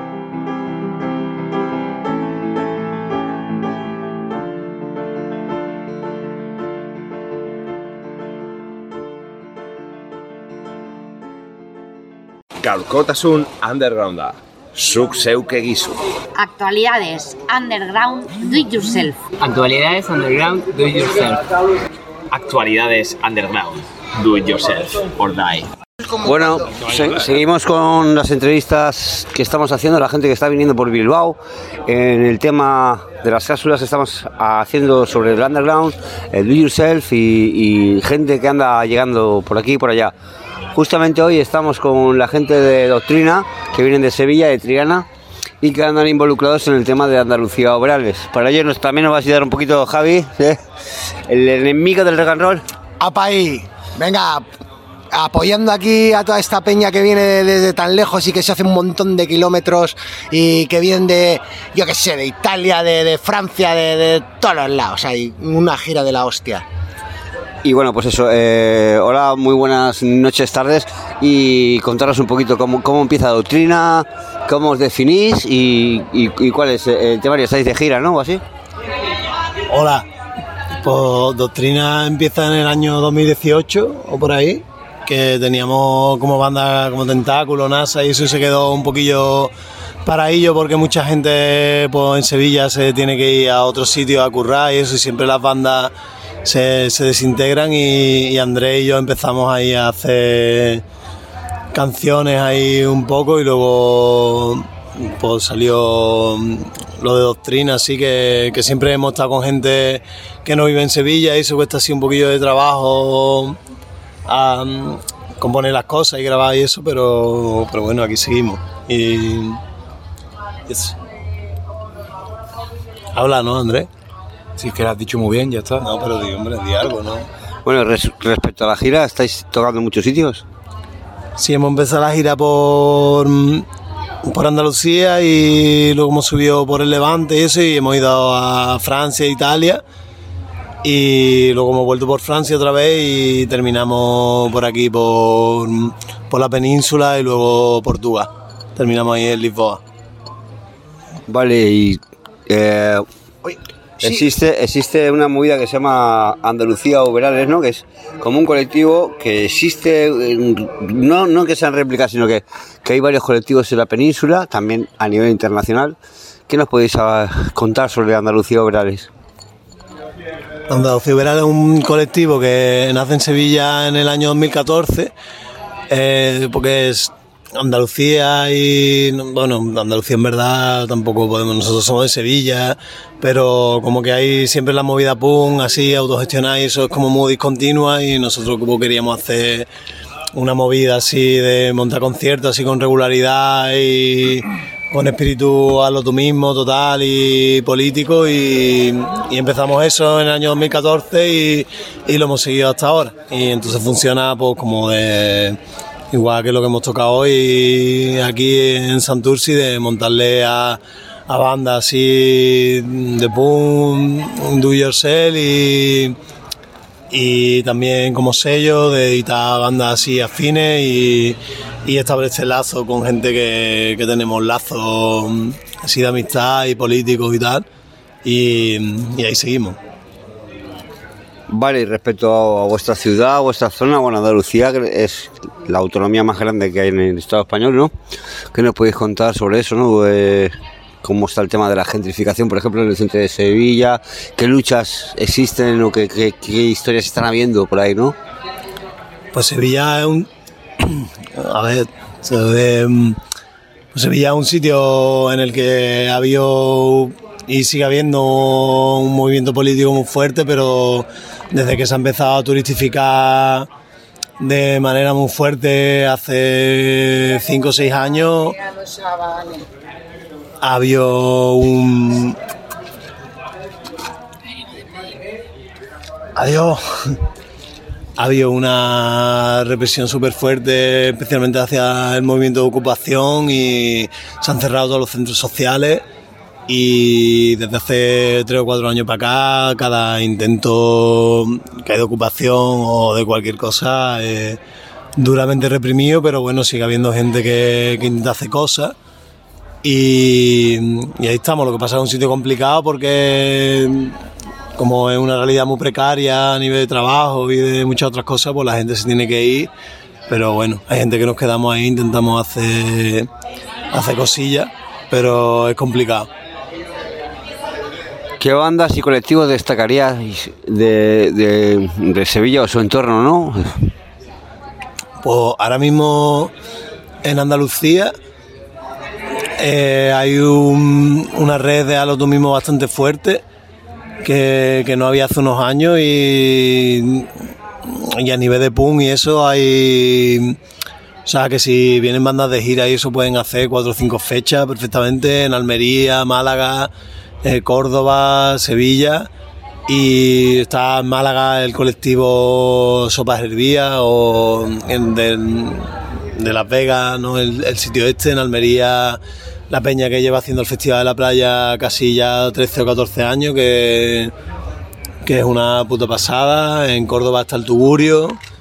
Gaurkotasun undergrounda, zuk zeuke gizu. Actualidades underground, do it yourself. Actualidades underground, do it yourself. Actualidades underground, do it yourself or die. Bueno, se seguimos con las entrevistas que estamos haciendo a la gente que está viniendo por Bilbao. En el tema de las cápsulas estamos haciendo sobre el underground, el do it yourself y, y gente que anda llegando por aquí y por allá. Justamente hoy estamos con la gente de Doctrina, que vienen de Sevilla, de Triana, y que andan involucrados en el tema de Andalucía Obrales. Para ello nos, también nos va a ayudar un poquito Javi, ¿eh? El enemigo del rock and roll. ¡Apa ahí! Venga, apoyando aquí a toda esta peña que viene desde tan lejos y que se hace un montón de kilómetros y que vienen de, yo qué sé, de Italia, de, de Francia, de, de todos los lados. Hay una gira de la hostia. Y bueno, pues eso, eh, hola, muy buenas noches, tardes, y contaros un poquito cómo, cómo empieza Doctrina, ¿Cómo os definís y, y, y cuál es el tema? ¿Estáis de gira, no? ¿O así? Hola, pues Doctrina empieza en el año dos mil dieciocho o por ahí, que teníamos como banda como Tentáculo, NASA y eso, y se quedó un poquillo paradillo porque mucha gente pues en Sevilla se tiene que ir a otros sitios a currar y eso, y siempre las bandas se, se desintegran y, y Andrés y yo empezamos ahí a hacer canciones ahí un poco y luego pues salió lo de Doctrina, así que, que siempre hemos estado con gente que no vive en Sevilla y eso cuesta así un poquillo de trabajo a um, componer las cosas y grabar y eso, pero, pero bueno, aquí seguimos y eso. Habla, ¿no, Andrés? Sí, es que lo has dicho muy bien, ya está. No, pero di, hombre, di algo, ¿no? Bueno, res, respecto a la gira, ¿estáis tocando en muchos sitios? Sí, hemos empezado la gira por, por Andalucía y luego hemos subido por el Levante y eso, y hemos ido a Francia e Italia y luego hemos vuelto por Francia otra vez y terminamos por aquí, por, por la península y luego Portugal. Terminamos ahí en Lisboa. Vale, y eh, sí. existe, existe una movida que se llama Andalucía Overales, ¿no? Que es como un colectivo que existe, no, no que sean réplicas, sino que, que hay varios colectivos en la península, también a nivel internacional. ¿Qué nos podéis contar sobre Andalucía Overales? Andalucía Overales es un colectivo que nace en Sevilla en el año dos mil catorce, eh, porque es Andalucía y, bueno, Andalucía en verdad tampoco podemos, nosotros somos de Sevilla, pero como que hay siempre la movida punk, así, autogestionada, y eso es como muy discontinua, y nosotros como queríamos hacer una movida así de montar conciertos así con regularidad y con espíritu a lo tú mismo total y político, y, y empezamos eso en el año dos mil catorce y, y lo hemos seguido hasta ahora, y entonces funciona pues como de... igual que lo que hemos tocado hoy aquí en Santurce, de montarle a, a bandas así de punk, do yourself, y, y también como sello de editar bandas así afines y, y establecer lazos con gente que, que tenemos lazos así de amistad y políticos y tal, y, y ahí seguimos. Vale, y respecto a vuestra ciudad, a vuestra zona, bueno, Andalucía es la autonomía más grande que hay en el Estado español, ¿no? ¿Qué nos podéis contar sobre eso, no? Eh, ¿Cómo está el tema de la gentrificación, por ejemplo, en el centro de Sevilla? ¿Qué luchas existen o qué, qué, qué historias están habiendo por ahí, no? Pues Sevilla es un... A ver, pues Sevilla es un sitio en el que ha habido y sigue habiendo un movimiento político muy fuerte, pero desde que se ha empezado a turistificar de manera muy fuerte hace cinco o seis años, ha habido un... Adiós. Ha habido una represión súper fuerte, especialmente hacia el movimiento de ocupación, y se han cerrado todos los centros sociales, y desde hace tres o cuatro años para acá cada intento que hay de ocupación o de cualquier cosa es duramente reprimido, pero bueno, sigue habiendo gente que, que intenta hacer cosas, y, y ahí estamos. Lo que pasa es un sitio complicado porque como es una realidad muy precaria a nivel de trabajo y de muchas otras cosas, pues la gente se tiene que ir, pero bueno, hay gente que nos quedamos ahí, intentamos hacer, hacer cosillas, pero es complicado. ¿Qué bandas y colectivos destacarías de, de, de Sevilla o su entorno, no? Pues ahora mismo en Andalucía eh, hay un, una red de halo tú mismo bastante fuerte que, que no había hace unos años, y, y a nivel de punk y eso hay... O sea, que si vienen bandas de gira y eso pueden hacer cuatro o cinco fechas perfectamente en Almería, Málaga, eh, Córdoba, Sevilla, y está en Málaga el colectivo Sopa Hervía, o en, de, de Las Vegas, ¿no? el, el sitio este, en Almería la peña que lleva haciendo el Festival de la Playa casi ya trece o catorce años, que, que es una puta pasada. En Córdoba está el Tugurio,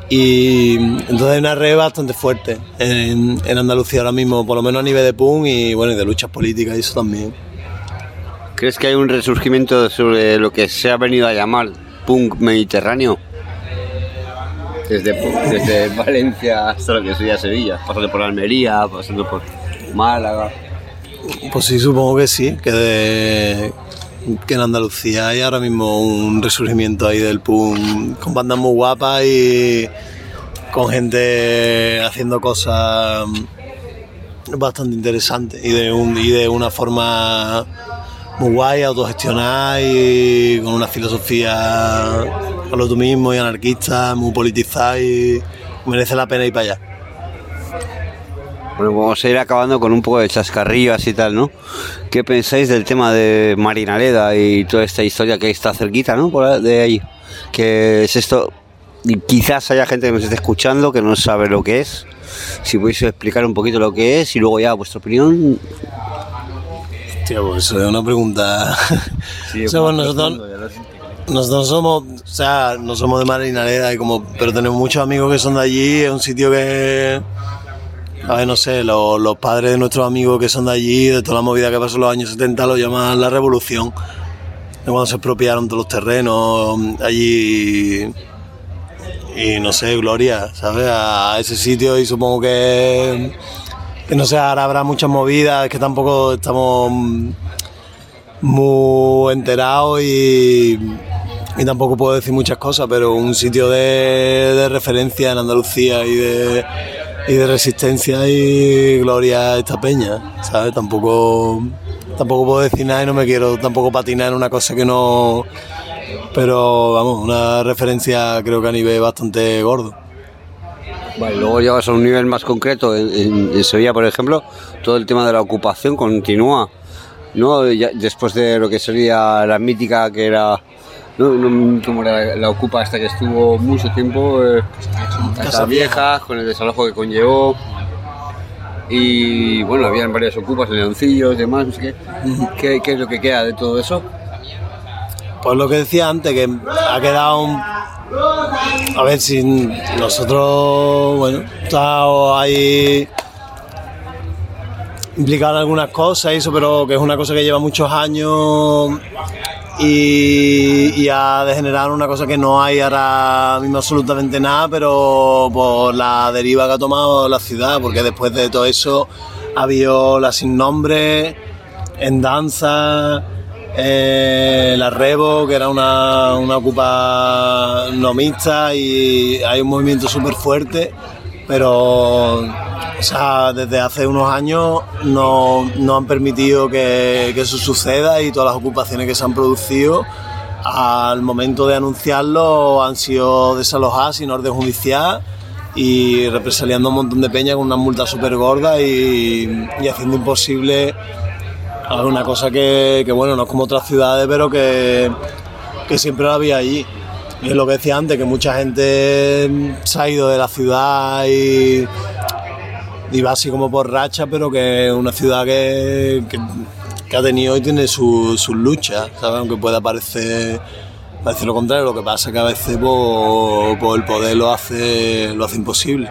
Y entonces hay una red bastante fuerte en, en Andalucía ahora mismo, por lo menos a nivel de punk y bueno, y de luchas políticas y eso también. ¿Crees que hay un resurgimiento sobre lo que se ha venido a llamar punk mediterráneo? Desde, desde Valencia hasta lo que sería Sevilla, pasando por Almería, pasando por Málaga. Pues sí, supongo que sí, que, de, que en Andalucía hay ahora mismo un resurgimiento ahí del punk, con bandas muy guapas y con gente haciendo cosas bastante interesantes y de, un, y de una forma muy guay, autogestionada y con una filosofía a lo tú mismo y anarquista, muy politizada y merece la pena ir para allá. Bueno, vamos a ir acabando con un poco de chascarrillo así tal, ¿no? ¿Qué pensáis del tema de Marinaleda y toda esta historia que está cerquita, ¿no? Por de ahí. ¿Qué es esto? Y quizás haya gente que nos esté escuchando que no sabe lo que es. Si podéis explicar un poquito lo que es y luego ya vuestra opinión. Hostia, pues eso es una pregunta. Sí, o sea, pues nosotros, nosotros somos, o sea, no somos de Marinaleda y como, pero tenemos muchos amigos que son de allí. Es un sitio que, a ver, no sé, los, los padres de nuestros amigos que son de allí, de toda la movida que pasó en los años setenta, lo llaman la revolución. Cuando se expropiaron todos los terrenos allí. Y no sé, gloria, ¿sabes? A ese sitio y supongo que, que no sé, ahora habrá muchas movidas, que tampoco estamos muy enterados y, y tampoco puedo decir muchas cosas, pero un sitio de, de referencia en Andalucía y de, y de resistencia y gloria a esta peña, ¿sabes? Tampoco, tampoco puedo decir nada y no me quiero tampoco patinar en una cosa que no... Pero vamos, una referencia creo que a nivel bastante gordo. Vale, luego llegas a un nivel más concreto. En, en, en Sevilla, por ejemplo, todo el tema de la ocupación continúa, ¿no? Ya, después de lo que sería la mítica que era, ¿no? No, como era la, la ocupa esta que estuvo mucho tiempo, eh, Casa Vieja, con el desalojo que conllevó. Y bueno, habían varias ocupas en Leoncillos y demás, no sé qué. ¿Qué, ¿Qué es lo que queda de todo eso? Pues lo que decía antes, que ha quedado un... A ver, si nosotros, bueno, estamos ahí implicados en algunas cosas y eso, pero que es una cosa que lleva muchos años y, y ha degenerado una cosa que no hay ahora mismo absolutamente nada, pero por la deriva que ha tomado la ciudad, porque después de todo eso ha habido la Sin Nombre, En Danza... Eh, la Revo, que era una, una ocupa no mixta y hay un movimiento súper fuerte, pero o sea, desde hace unos años no, no han permitido que, que eso suceda y todas las ocupaciones que se han producido al momento de anunciarlo han sido desalojadas sin orden judicial y represaliando un montón de peña con unas multas súper gordas y, y haciendo imposible una cosa que, que, bueno, no es como otras ciudades, pero que, que siempre la había allí. Y es lo que decía antes, que mucha gente se ha ido de la ciudad y, y va así como por racha, pero que es una ciudad que, que, que ha tenido y tiene sus su luchas, ¿sabes? Aunque pueda parecer, parecer lo contrario, lo que pasa es que a veces pues, pues el poder lo hace, lo hace imposible.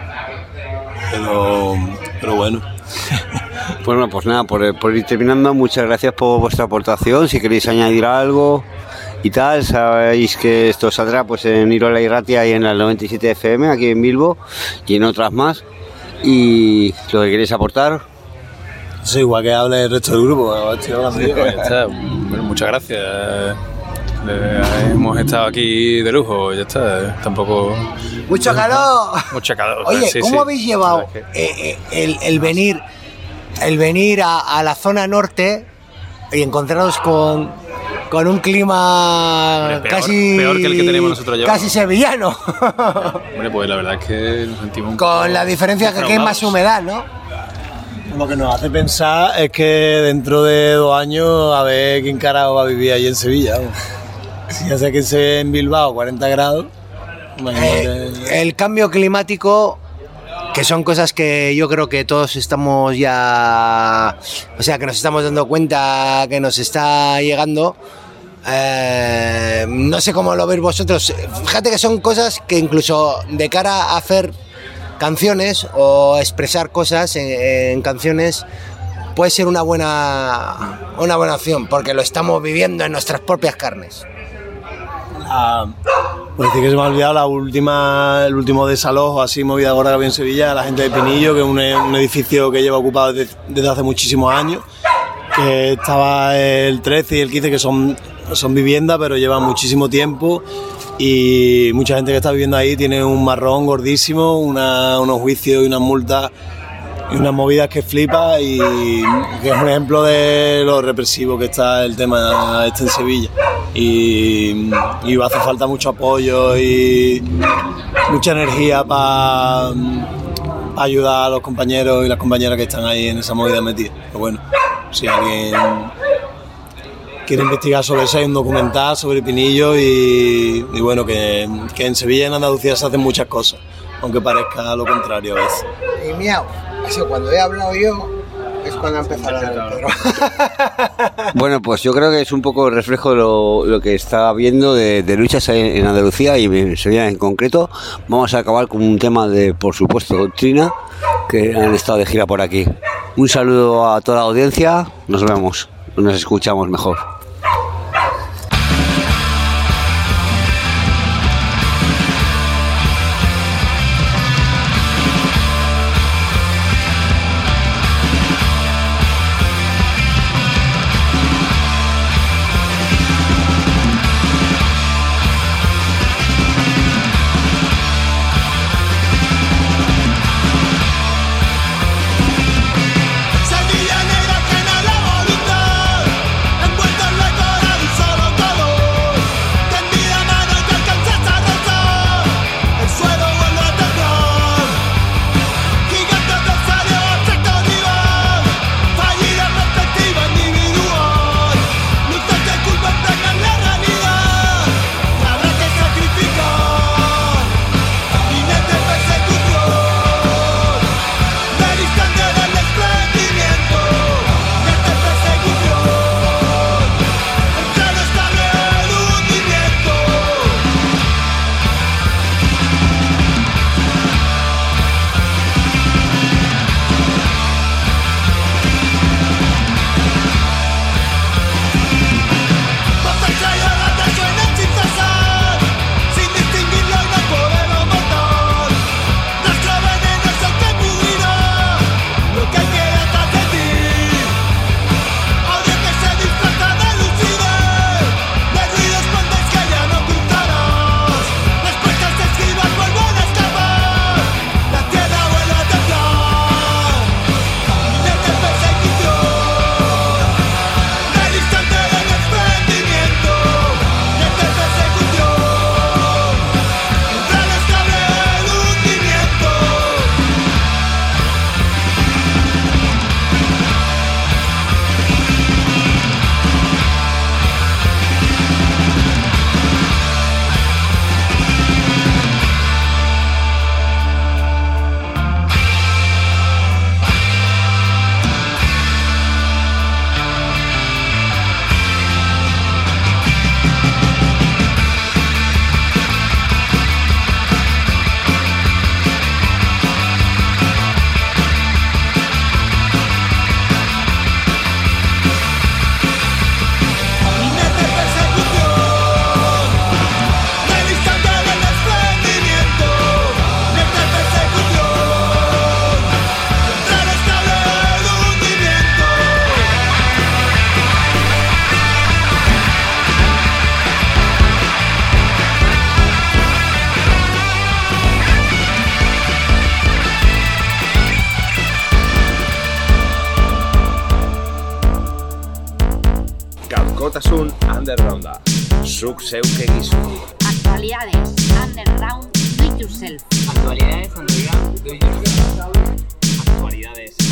Pero, pero bueno. Bueno, pues nada, por, por ir terminando, muchas gracias por vuestra aportación. Si queréis añadir algo y tal, sabéis que esto saldrá pues en Irola y Ratia y en el noventa y siete F M aquí en Bilbo y en otras más. Y lo que queréis aportar. Sí, igual que hable el resto del grupo. Sí, bueno, muchas gracias. Eh, hemos estado aquí de lujo, ya está. Tampoco. ¡Mucho calor! Mucho calor. Oye, sí, ¿cómo sí. habéis llevado eh, eh, el, el venir, el venir a, a la zona norte y encontraros con, con un clima Hombre, peor, casi peor que el que tenemos nosotros ya? casi sevillano? Hombre, pues la verdad es que nos sentimos un Con poco la diferencia que aquí hay más humedad, ¿no? Lo que nos hace pensar es que dentro de dos años a ver quién carajo va a vivir allí en Sevilla. ¿no? Si ya sé que se ve en Bilbao cuarenta grados. Eh, el cambio climático, que son cosas que yo creo que todos estamos ya, o sea, que nos estamos dando cuenta que nos está llegando, Eh, no sé cómo lo veis vosotros. Fíjate que son cosas que incluso de cara a hacer canciones o expresar cosas en, en canciones puede ser una buena, una buena opción, porque lo estamos viviendo en nuestras propias carnes. La, pues decir que se me ha olvidado la última, el último desalojo así, movida gorda que había en Sevilla, la gente de Pinillo, que es un, un edificio que lleva ocupado desde, desde hace muchísimos años, que estaba el trece y el quince, que son, son viviendas, pero llevan muchísimo tiempo, y mucha gente que está viviendo ahí tiene un marrón gordísimo, una, unos juicios y unas multas y unas movidas que flipa, y que es un ejemplo de lo represivo que está el tema este en Sevilla, y, y va a hacer falta mucho apoyo y mucha energía para pa ayudar a los compañeros y las compañeras que están ahí en esa movida metida. Pero bueno, si alguien quiere investigar sobre eso, hay un documental sobre Pinillo, y, y bueno, que, que en Sevilla y en Andalucía se hacen muchas cosas, aunque parezca lo contrario a veces. Y miau, eso cuando he hablado yo es cuando ha empezado a hablar el Pedro. Bueno, pues yo creo que es un poco el reflejo de lo, lo que está viendo de, de luchas en, en Andalucía y en Sevilla en concreto. Vamos a acabar con un tema de, por supuesto, Doctrina, que han estado de gira por aquí. Un saludo a toda la audiencia, nos vemos, nos escuchamos mejor. Gaurkotasun undergrounda. Zuk zeuk egizu. Actualidades underground do it yourself. Actualidades underground do it yourself. Actualidades